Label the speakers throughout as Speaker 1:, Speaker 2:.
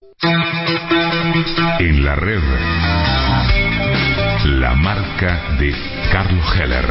Speaker 1: En la red, la marca de Carlos Heller.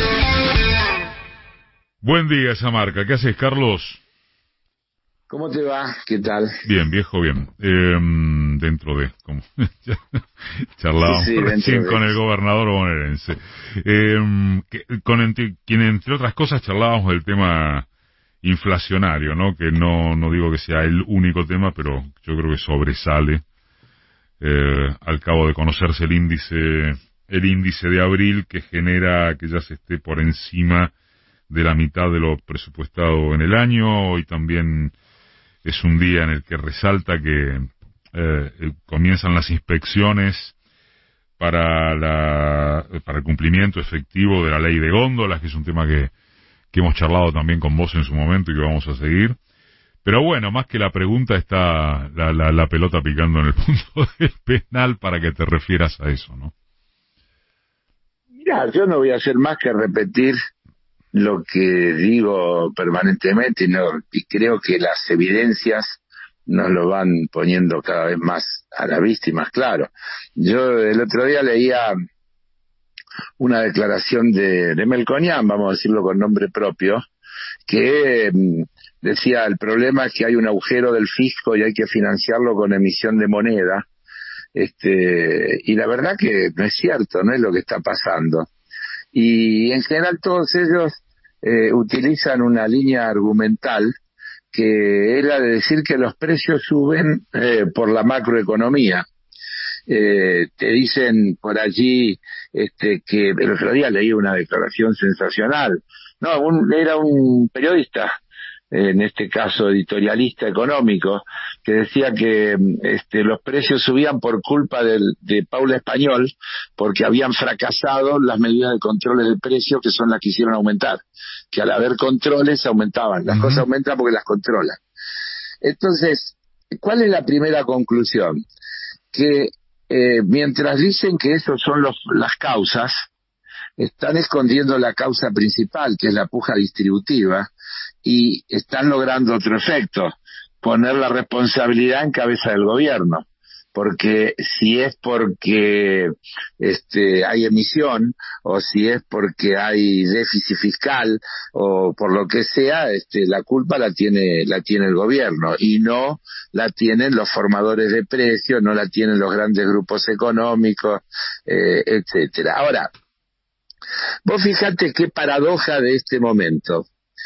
Speaker 1: Buen día, esa marca. ¿Qué haces, Carlos?
Speaker 2: ¿Cómo te va? ¿Qué tal?
Speaker 1: Bien, viejo, bien. Dentro de, como charlábamos recién con el gobernador bonaerense, quien entre otras cosas charlábamos del tema inflacionario, ¿no? Que no digo que sea el único tema, pero yo creo que sobresale al cabo de conocerse el índice de abril, que genera que ya se esté por encima de la mitad de lo presupuestado en el año. Hoy también es un día en el que resalta que comienzan las inspecciones para el cumplimiento efectivo de la ley de góndolas, que es un tema que hemos charlado también con vos en su momento y que vamos a seguir. Pero bueno, más que la pregunta está la pelota picando en el punto del penal para que te refieras a eso, ¿no?
Speaker 2: Mirá, yo no voy a hacer más que repetir lo que digo permanentemente, y creo que las evidencias nos lo van poniendo cada vez más a la vista y más claro. Yo el otro día leía una declaración de Melconian, vamos a decirlo con nombre propio, que decía: el problema es que hay un agujero del fisco y hay que financiarlo con emisión de moneda. Y la verdad que no es cierto, no es lo que está pasando. Y en general todos ellos utilizan una línea argumental que era de decir que los precios suben por la macroeconomía. Te dicen por allí que el otro día leí una declaración sensacional. Era un periodista, en este caso editorialista económico, que decía que los precios subían por culpa de Paula Español, porque habían fracasado las medidas de controles del precio, que son las que hicieron aumentar, que al haber controles aumentaban, las cosas aumentan porque las controlan. Entonces, ¿cuál es la primera conclusión? Que mientras dicen que esos son las causas, están escondiendo la causa principal, que es la puja distributiva, y están logrando otro efecto: poner la responsabilidad en cabeza del gobierno. Porque si es porque hay emisión, o si es porque hay déficit fiscal, o por lo que sea, la culpa la tiene el gobierno, y no la tienen los formadores de precios, no la tienen los grandes grupos económicos, etcétera. Ahora, vos fijate qué paradoja de este momento.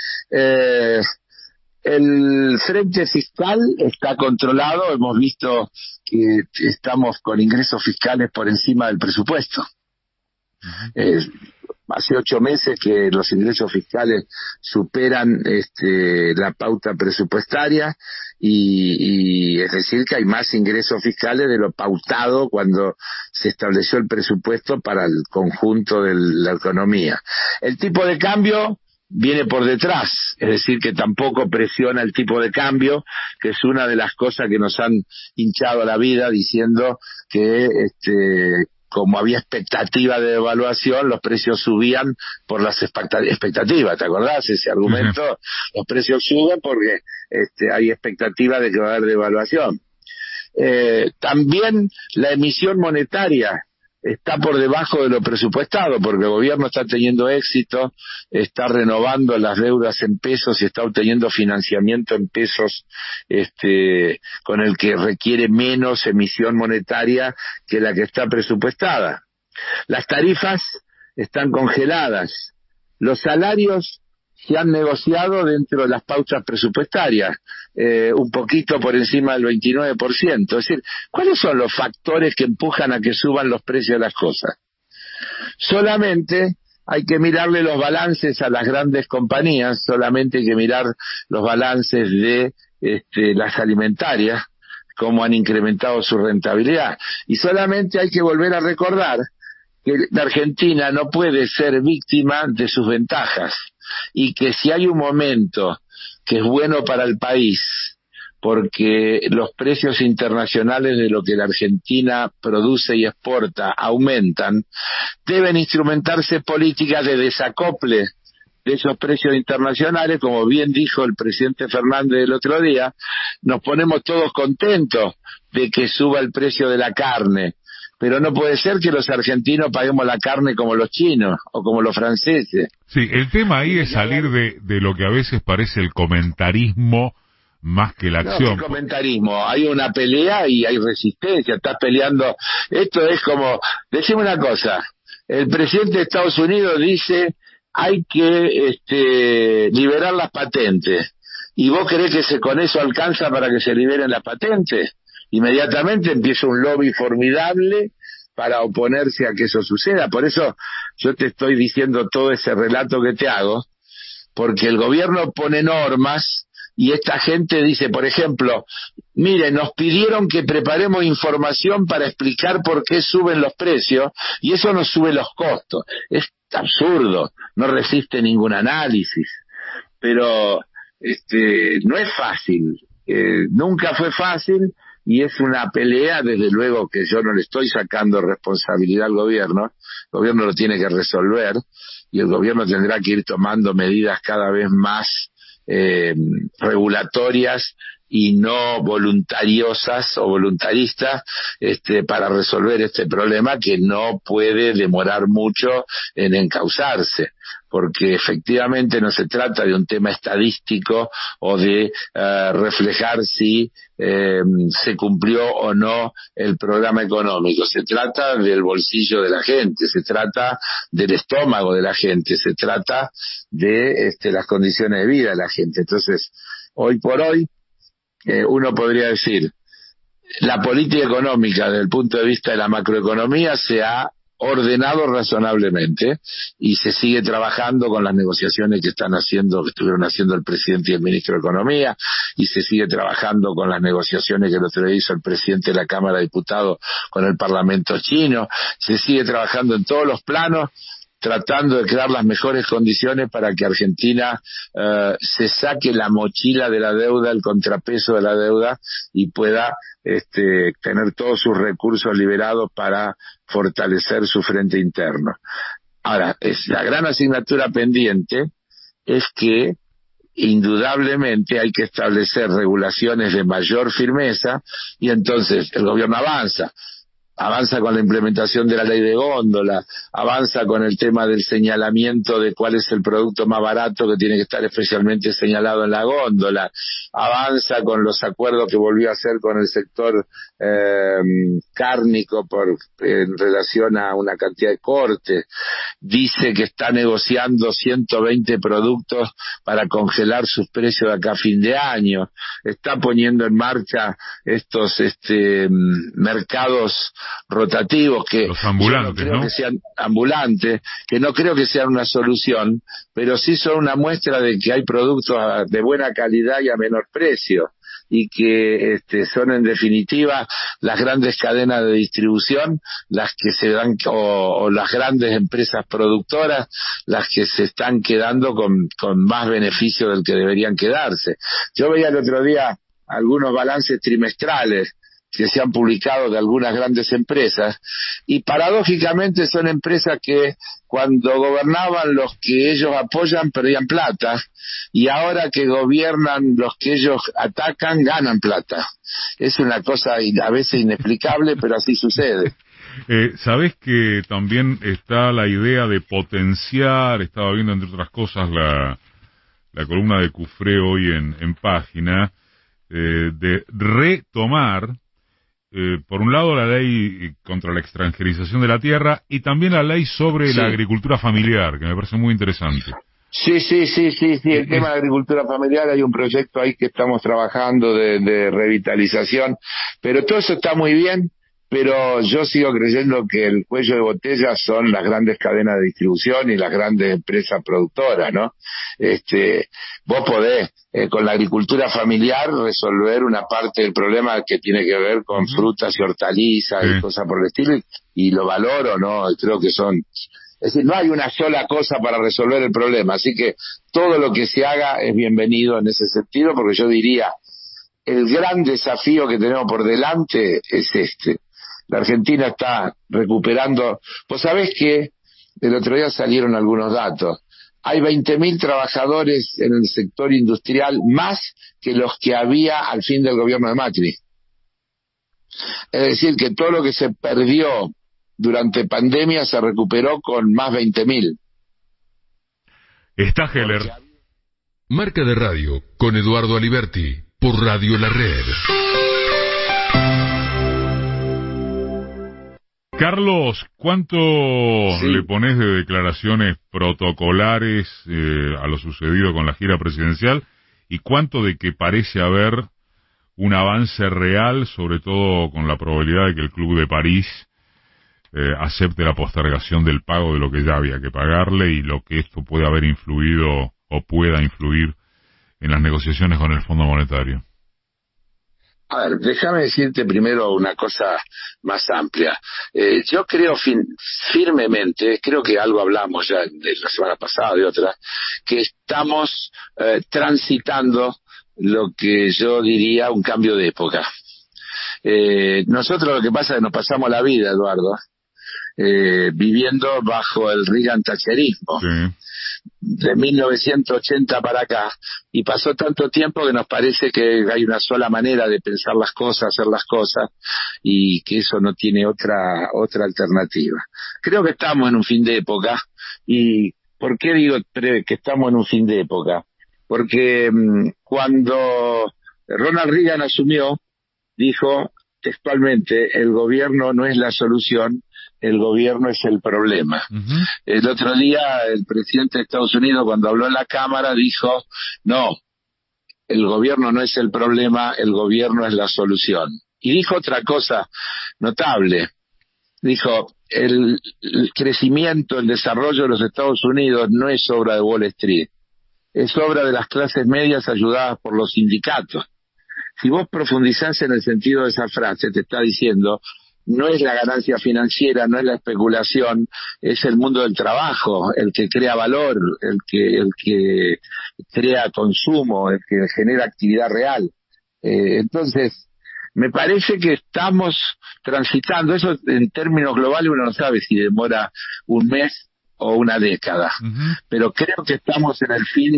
Speaker 2: El frente fiscal está controlado, hemos visto que estamos con ingresos fiscales por encima del presupuesto. Hace 8 meses que los ingresos fiscales superan la pauta presupuestaria, y es decir que hay más ingresos fiscales de lo pautado cuando se estableció el presupuesto para el conjunto de la economía. El tipo de cambio viene por detrás, es decir que tampoco presiona el tipo de cambio, que es una de las cosas que nos han hinchado la vida diciendo que como había expectativa de devaluación, los precios subían por las expectativas. ¿Te acordás ese argumento? Uh-huh. Los precios suben porque hay expectativa de que va a haber devaluación. También la emisión monetaria está por debajo de lo presupuestado, porque el gobierno está teniendo éxito, está renovando las deudas en pesos y está obteniendo financiamiento en pesos, con el que requiere menos emisión monetaria que la que está presupuestada. Las tarifas están congeladas. Los salarios se han negociado dentro de las pautas presupuestarias, un poquito por encima del 29%. Es decir, ¿cuáles son los factores que empujan a que suban los precios de las cosas? Solamente hay que mirarle los balances a las grandes compañías, solamente hay que mirar los balances de las alimentarias, cómo han incrementado su rentabilidad. Y solamente hay que volver a recordar que la Argentina no puede ser víctima de sus ventajas, y que si hay un momento que es bueno para el país, porque los precios internacionales de lo que la Argentina produce y exporta aumentan, deben instrumentarse políticas de desacople de esos precios internacionales, como bien dijo el presidente Fernández el otro día, nos ponemos todos contentos de que suba el precio de la carne, pero no puede ser que los argentinos paguemos la carne como los chinos o como los franceses.
Speaker 1: Sí, el tema ahí es salir de lo que a veces parece el comentarismo más que la acción.
Speaker 2: No, ¿qué comentarismo? Hay una pelea y hay resistencia, estás peleando. Esto es como, decime una cosa, el presidente de Estados Unidos dice hay que liberar las patentes, y vos creés que con eso alcanza para que se liberen las patentes. Inmediatamente empieza un lobby formidable para oponerse a que eso suceda. Por eso yo te estoy diciendo todo ese relato que te hago, porque el gobierno pone normas y esta gente dice, por ejemplo, mire, nos pidieron que preparemos información para explicar por qué suben los precios y eso nos sube los costos. Es absurdo, no resiste ningún análisis, pero no es fácil, nunca fue fácil, y es una pelea, desde luego que yo no le estoy sacando responsabilidad al gobierno, el gobierno lo tiene que resolver, y el gobierno tendrá que ir tomando medidas cada vez más regulatorias y no voluntariosas o voluntaristas para resolver este problema que no puede demorar mucho en encauzarse, porque efectivamente no se trata de un tema estadístico o de reflejar si se cumplió o no el programa económico. Se trata del bolsillo de la gente, se trata del estómago de la gente, se trata de las condiciones de vida de la gente. Entonces, hoy por hoy, uno podría decir, la política económica desde el punto de vista de la macroeconomía se ha ordenado razonablemente y se sigue trabajando con las negociaciones que estuvieron haciendo el presidente y el ministro de Economía, y se sigue trabajando con las negociaciones que el otro día hizo el presidente de la Cámara de Diputados con el Parlamento chino, se sigue trabajando en todos los planos, tratando de crear las mejores condiciones para que Argentina se saque la mochila de la deuda, el contrapeso de la deuda, y pueda tener todos sus recursos liberados para fortalecer su frente interno. Ahora, la gran asignatura pendiente es que indudablemente hay que establecer regulaciones de mayor firmeza, y entonces el gobierno avanza con la implementación de la ley de góndola, avanza con el tema del señalamiento de cuál es el producto más barato que tiene que estar especialmente señalado en la góndola, avanza con los acuerdos que volvió a hacer con el sector cárnico en relación a una cantidad de cortes, dice que está negociando 120 productos para congelar sus precios de acá a fin de año, está poniendo en marcha estos mercados rotativos que
Speaker 1: los ambulantes,
Speaker 2: que sean ambulantes, que no creo que sean una solución, pero sí son una muestra de que hay productos de buena calidad y a menor precio, y que son en definitiva las grandes cadenas de distribución las que se dan, o las grandes empresas productoras las que se están quedando con más beneficio del que deberían quedarse. Yo veía el otro día algunos balances trimestrales que se han publicado de algunas grandes empresas, y paradójicamente son empresas que cuando gobernaban los que ellos apoyan perdían plata, y ahora que gobiernan los que ellos atacan ganan plata. Es una cosa a veces inexplicable, pero así sucede.
Speaker 1: Sabés que también está la idea de potenciar, estaba viendo entre otras cosas la columna de Cufré hoy en Página, de retomar por un lado la ley contra la extranjerización de la tierra y también la ley sobre la agricultura familiar, que me parece muy interesante.
Speaker 2: Sí, el tema de la agricultura familiar, hay un proyecto ahí que estamos trabajando de revitalización, pero todo eso está muy bien, pero yo sigo creyendo que el cuello de botella son las grandes cadenas de distribución y las grandes empresas productoras, ¿no? Vos podés con la agricultura familiar resolver una parte del problema que tiene que ver con frutas y hortalizas y cosas por el estilo, y lo valoro, ¿no? Creo que son... Es decir, no hay una sola cosa para resolver el problema, así que todo lo que se haga es bienvenido en ese sentido, porque yo diría, el gran desafío que tenemos por delante es La Argentina está recuperando... Vos sabés que el otro día salieron algunos datos. hay 20.000 trabajadores en el sector industrial, más que los que había al fin del gobierno de Macri. Es decir, que todo lo que se perdió durante pandemia se recuperó con más 20.000.
Speaker 1: Está Heller.
Speaker 3: Marca de Radio con Eduardo Aliberti por Radio La Red.
Speaker 1: Carlos, ¿cuánto le pones de declaraciones protocolares a lo sucedido con la gira presidencial y cuánto de que parece haber un avance real, sobre todo con la probabilidad de que el Club de París acepte la postergación del pago de lo que ya había que pagarle y lo que esto puede haber influido o pueda influir en las negociaciones con el Fondo Monetario?
Speaker 2: A ver, déjame decirte primero una cosa más amplia. Yo creo firmemente, creo que algo hablamos ya de la semana pasada, de otra, que estamos transitando lo que yo diría un cambio de época. Nosotros lo que pasa es que nos pasamos la vida, Eduardo, viviendo bajo el Reagan-Thatcherismo.
Speaker 1: Sí.
Speaker 2: De 1980 para acá, y pasó tanto tiempo que nos parece que hay una sola manera de pensar las cosas, hacer las cosas, y que eso no tiene otra alternativa. Creo que estamos en un fin de época. ¿Y por qué digo que estamos en un fin de época? Porque cuando Ronald Reagan asumió, dijo textualmente: el gobierno no es la solución, el gobierno es el problema. Uh-huh. El otro día el presidente de Estados Unidos, cuando habló en la Cámara, dijo: no, el gobierno no es el problema, el gobierno es la solución. Y dijo otra cosa notable. Dijo: el crecimiento, el desarrollo de los Estados Unidos no es obra de Wall Street, es obra de las clases medias ayudadas por los sindicatos. Si vos profundizás en el sentido de esa frase, te está diciendo: no es la ganancia financiera, no es la especulación, es el mundo del trabajo, el que crea valor, el que crea consumo, el que genera actividad real. Entonces, me parece que estamos transitando, eso en términos globales uno no sabe si demora un mes o una década, uh-huh. Pero creo que estamos en el fin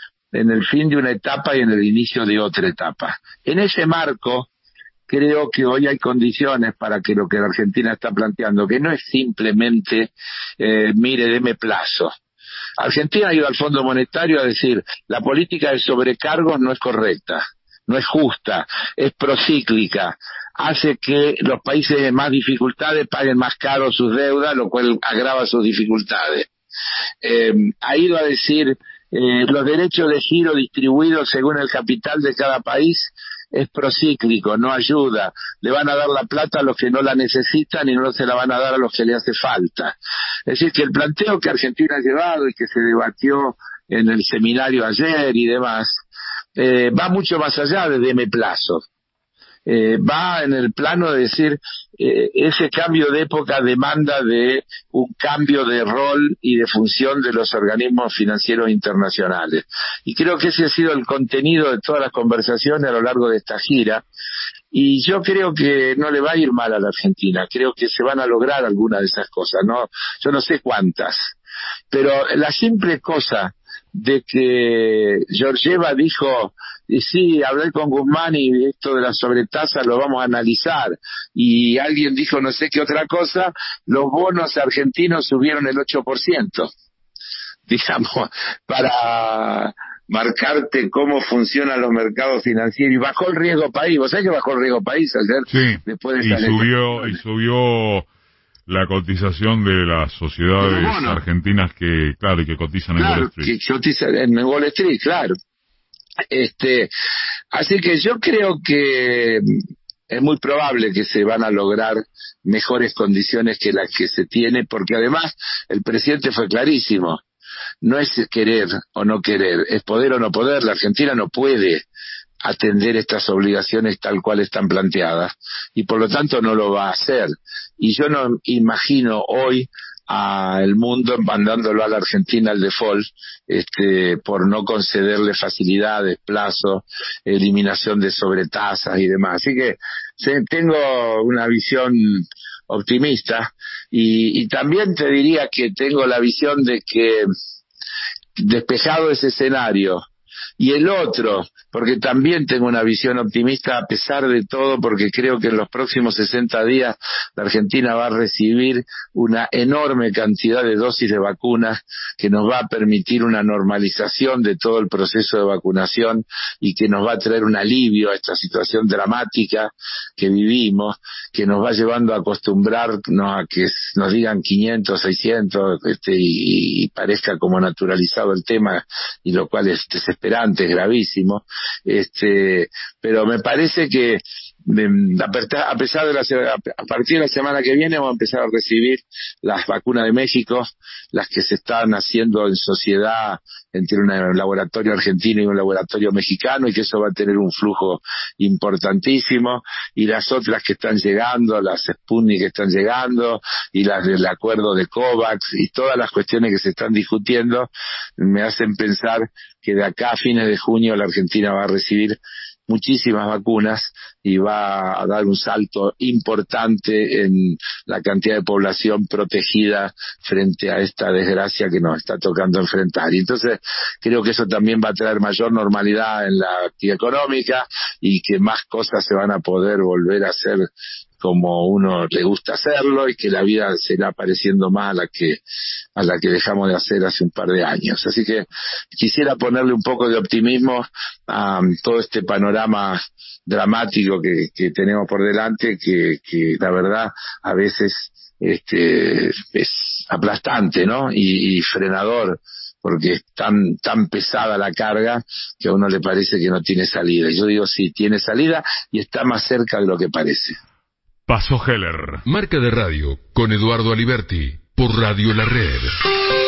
Speaker 2: de una etapa y en el inicio de otra etapa. En ese marco, creo que hoy hay condiciones para que lo que la Argentina está planteando, que no es simplemente, mire, deme plazo. Argentina ha ido al Fondo Monetario a decir: la política de sobrecargos no es correcta, no es justa, es procíclica, hace que los países de más dificultades paguen más caro sus deudas, lo cual agrava sus dificultades. Ha ido a decir: los derechos de giro distribuidos según el capital de cada país es procíclico, no ayuda, le van a dar la plata a los que no la necesitan y no se la van a dar a los que le hace falta. Es decir, que el planteo que Argentina ha llevado y que se debatió en el seminario ayer y demás, va mucho más allá de deme plazo. Va en el plano de decir, ese cambio de época demanda de un cambio de rol y de función de los organismos financieros internacionales. Y creo que ese ha sido el contenido de todas las conversaciones a lo largo de esta gira. Y yo creo que no le va a ir mal a la Argentina. Creo que se van a lograr algunas de esas cosas. Yo no sé cuántas. Pero la simple cosa de que Georgieva dijo: y sí, hablé con Guzmán y esto de la sobretasa lo vamos a analizar, y alguien dijo no sé qué otra cosa, los bonos argentinos subieron el 8%, digamos, para marcarte cómo funcionan los mercados financieros, y bajó el riesgo país. ¿Vos sabés que bajó el riesgo país ayer?
Speaker 1: Sí,
Speaker 2: después de
Speaker 1: y subió la cotización de las sociedades argentinas que cotizan en Wall Street.
Speaker 2: Que cotizan en Wall Street, claro. Así que yo creo que es muy probable que se van a lograr mejores condiciones que las que se tiene, porque además el presidente fue clarísimo: no es querer o no querer, es poder o no poder. La Argentina no puede atender estas obligaciones tal cual están planteadas, y por lo tanto no lo va a hacer. Y yo no imagino hoy al mundo mandándolo a la Argentina al default, por no concederle facilidades, plazos, eliminación de sobretasas y demás. Así que tengo una visión optimista, y también te diría que tengo la visión de que despejado ese escenario, y el otro, porque también tengo una visión optimista a pesar de todo, porque creo que en los próximos 60 días la Argentina va a recibir una enorme cantidad de dosis de vacunas que nos va a permitir una normalización de todo el proceso de vacunación y que nos va a traer un alivio a esta situación dramática que vivimos, que nos va llevando a acostumbrarnos a que nos digan 500, 600, y parezca como naturalizado el tema, y lo cual es desesperante, es gravísimo, pero me parece que a pesar de a partir de la semana que viene vamos a empezar a recibir las vacunas de México, las que se están haciendo en sociedad entre un laboratorio argentino y un laboratorio mexicano, y que eso va a tener un flujo importantísimo, y las otras que están llegando, las Sputnik que están llegando, y las del acuerdo de COVAX, y todas las cuestiones que se están discutiendo, me hacen pensar que de acá a fines de junio la Argentina va a recibir muchísimas vacunas y va a dar un salto importante en la cantidad de población protegida frente a esta desgracia que nos está tocando enfrentar. Y entonces creo que eso también va a traer mayor normalidad en la actividad económica, y que más cosas se van a poder volver a hacer como uno le gusta hacerlo, y que la vida será pareciendo más a la que dejamos de hacer hace un par de años. Así que quisiera ponerle un poco de optimismo a todo este panorama dramático que tenemos por delante, que la verdad a veces es aplastante, ¿no? Y frenador, porque es tan pesada la carga que a uno le parece que no tiene salida. Yo digo sí, tiene salida, y está más cerca de lo que parece.
Speaker 1: Paso Heller.
Speaker 3: Marca de Radio con Eduardo Aliberti por Radio La Red.